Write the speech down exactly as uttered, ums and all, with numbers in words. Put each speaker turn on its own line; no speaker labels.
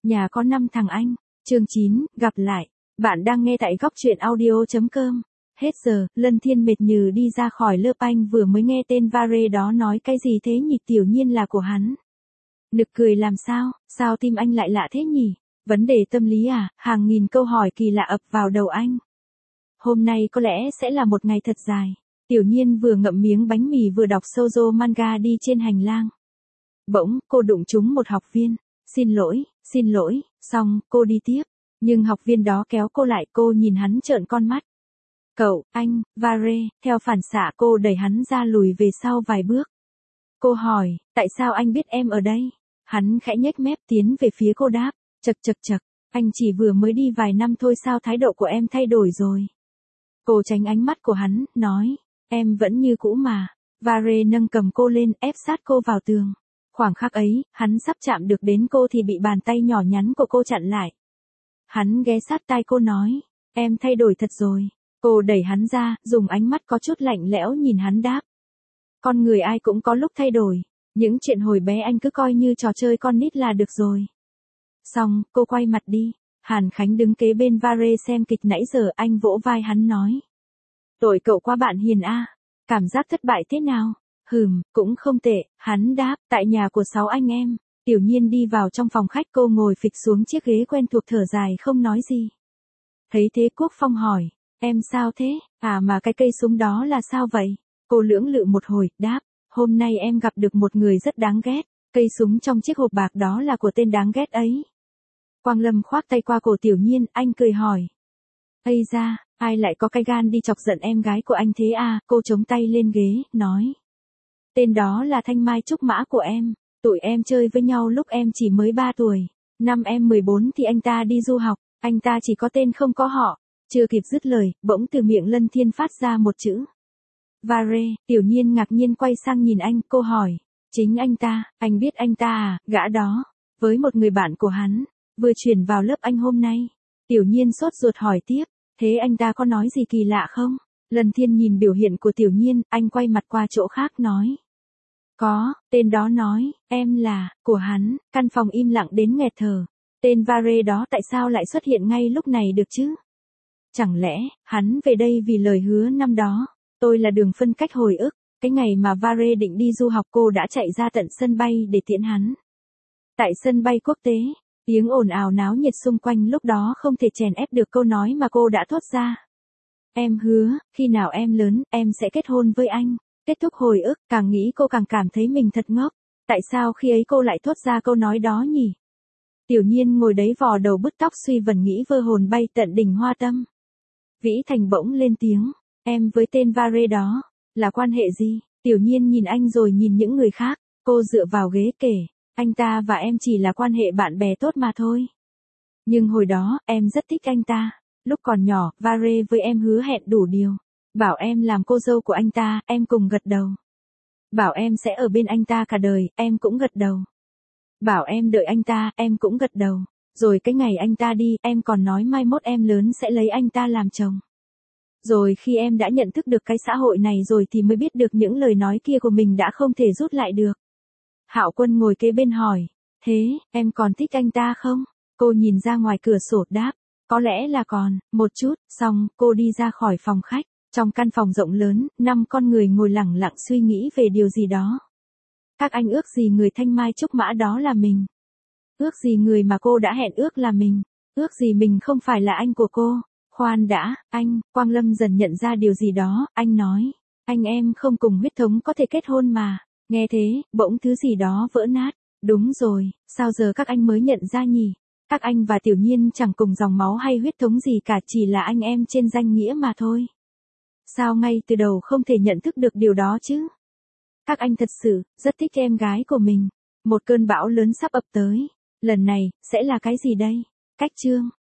Nhà có năm thằng anh. Chương chín, gặp lại. Bạn đang nghe tại góc truyện audio chấm com. Hết giờ, Lân Thiên mệt nhừ đi ra khỏi lớp. Anh vừa mới nghe tên Vare đó nói cái gì thế nhỉ, tiểu nhiên là của hắn. Nực cười làm sao, sao tim anh lại lạ thế nhỉ? Vấn đề tâm lý à? Hàng nghìn câu hỏi kỳ lạ ập vào đầu anh. Hôm nay có lẽ sẽ là một ngày thật dài. Tiểu nhiên vừa ngậm miếng bánh mì vừa đọc shoujo manga đi trên hành lang. Bỗng, cô đụng trúng một học viên. Xin lỗi, xin lỗi, xong, cô đi tiếp. Nhưng học viên đó kéo cô lại, cô nhìn hắn trợn con mắt. Cậu, anh, Vare, theo phản xạ cô đẩy hắn ra lùi về sau vài bước. Cô hỏi, tại sao anh biết em ở đây? Hắn khẽ nhếch mép tiến về phía cô đáp, chật chật chật, anh chỉ vừa mới đi vài năm thôi sao thái độ của em thay đổi rồi? Cô tránh ánh mắt của hắn, nói, em vẫn như cũ mà. Vare nâng cầm cô lên, ép sát cô vào tường. Khoảng khắc ấy, hắn sắp chạm được đến cô thì bị bàn tay nhỏ nhắn của cô chặn lại. Hắn ghé sát tai cô nói, em thay đổi thật rồi. Cô đẩy hắn ra, dùng ánh mắt có chút lạnh lẽo nhìn hắn đáp. Con người ai cũng có lúc thay đổi. Những chuyện hồi bé anh cứ coi như trò chơi con nít là được rồi. Xong, cô quay mặt đi. Hàn Khánh đứng kế bên Vare xem kịch nãy giờ, anh vỗ vai hắn nói. Tội cậu quá bạn hiền a. Cảm giác thất bại thế nào? Hừm, cũng không tệ, hắn đáp, tại nhà của sáu anh em. Tiểu nhiên đi vào trong phòng khách, cô ngồi phịch xuống chiếc ghế quen thuộc thở dài không nói gì. Thấy thế Quốc Phong hỏi, em sao thế? À mà cái cây súng đó là sao vậy? Cô lưỡng lự một hồi, đáp, hôm nay em gặp được một người rất đáng ghét. Cây súng trong chiếc hộp bạc đó là của tên đáng ghét ấy. Quang Lâm khoác tay qua cổ Tiểu nhiên, anh cười hỏi. Ây da, ai lại có cái gan đi chọc giận em gái của anh thế à? Cô chống tay lên ghế, nói. Tên đó là Thanh Mai Trúc Mã của em. Tụi em chơi với nhau lúc em chỉ mới ba tuổi. Năm em mười bốn thì anh ta đi du học. Anh ta chỉ có tên không có họ. Chưa kịp dứt lời, bỗng từ miệng Lân Thiên phát ra một chữ. Vare. Tiểu nhiên ngạc nhiên quay sang nhìn anh, cô hỏi. Chính anh ta, anh biết anh ta à? Gã đó, với một người bạn của hắn, vừa chuyển vào lớp anh hôm nay. Tiểu nhiên sốt ruột hỏi tiếp. Thế anh ta có nói gì kỳ lạ không? Lân Thiên nhìn biểu hiện của Tiểu nhiên, anh quay mặt qua chỗ khác nói. Có, tên đó nói, em là, của hắn. Căn phòng im lặng đến nghẹt thở. Tên Vare đó tại sao lại xuất hiện ngay lúc này được chứ? Chẳng lẽ, hắn về đây vì lời hứa năm đó? Tôi là đường phân cách hồi ức. Cái ngày mà Vare định đi du học cô đã chạy ra tận sân bay để tiễn hắn. Tại sân bay quốc tế, tiếng ồn ào náo nhiệt xung quanh lúc đó không thể chèn ép được câu nói mà cô đã thốt ra. Em hứa, khi nào em lớn, em sẽ kết hôn với anh. Kết thúc hồi ức, càng nghĩ cô càng cảm thấy mình thật ngốc. Tại sao khi ấy cô lại thốt ra câu nói đó nhỉ? Tiểu nhiên ngồi đấy vò đầu bứt tóc suy vẩn nghĩ vơ hồn bay tận đỉnh hoa tâm. Vĩ Thành bỗng lên tiếng, em với tên Vare đó, là quan hệ gì? Tiểu nhiên nhìn anh rồi nhìn những người khác, cô dựa vào ghế kể, anh ta và em chỉ là quan hệ bạn bè tốt mà thôi. Nhưng hồi đó, em rất thích anh ta. Lúc còn nhỏ, Vare với em hứa hẹn đủ điều. Bảo em làm cô dâu của anh ta, em cùng gật đầu. Bảo em sẽ ở bên anh ta cả đời, em cũng gật đầu. Bảo em đợi anh ta, em cũng gật đầu. Rồi cái ngày anh ta đi, em còn nói mai mốt em lớn sẽ lấy anh ta làm chồng. Rồi khi em đã nhận thức được cái xã hội này rồi thì mới biết được những lời nói kia của mình đã không thể rút lại được. Hạo Quân ngồi kế bên hỏi, thế, em còn thích anh ta không? Cô nhìn ra ngoài cửa sổ đáp, có lẽ là còn, một chút, xong, cô đi ra khỏi phòng khách. Trong căn phòng rộng lớn, năm con người ngồi lẳng lặng suy nghĩ về điều gì đó. Các anh ước gì người Thanh Mai Trúc Mã đó là mình. Ước gì người mà cô đã hẹn ước là mình. Ước gì mình không phải là anh của cô. Khoan đã, anh, Quang Lâm dần nhận ra điều gì đó, anh nói. Anh em không cùng huyết thống có thể kết hôn mà. Nghe thế, bỗng thứ gì đó vỡ nát. Đúng rồi, sao giờ các anh mới nhận ra nhỉ? Các anh và Tiểu nhiên chẳng cùng dòng máu hay huyết thống gì cả, chỉ là anh em trên danh nghĩa mà thôi. Sao ngay từ đầu không thể nhận thức được điều đó chứ? Các anh thật sự, rất thích em gái của mình. Một cơn bão lớn sắp ập tới. Lần này, sẽ là cái gì đây? Cách chương.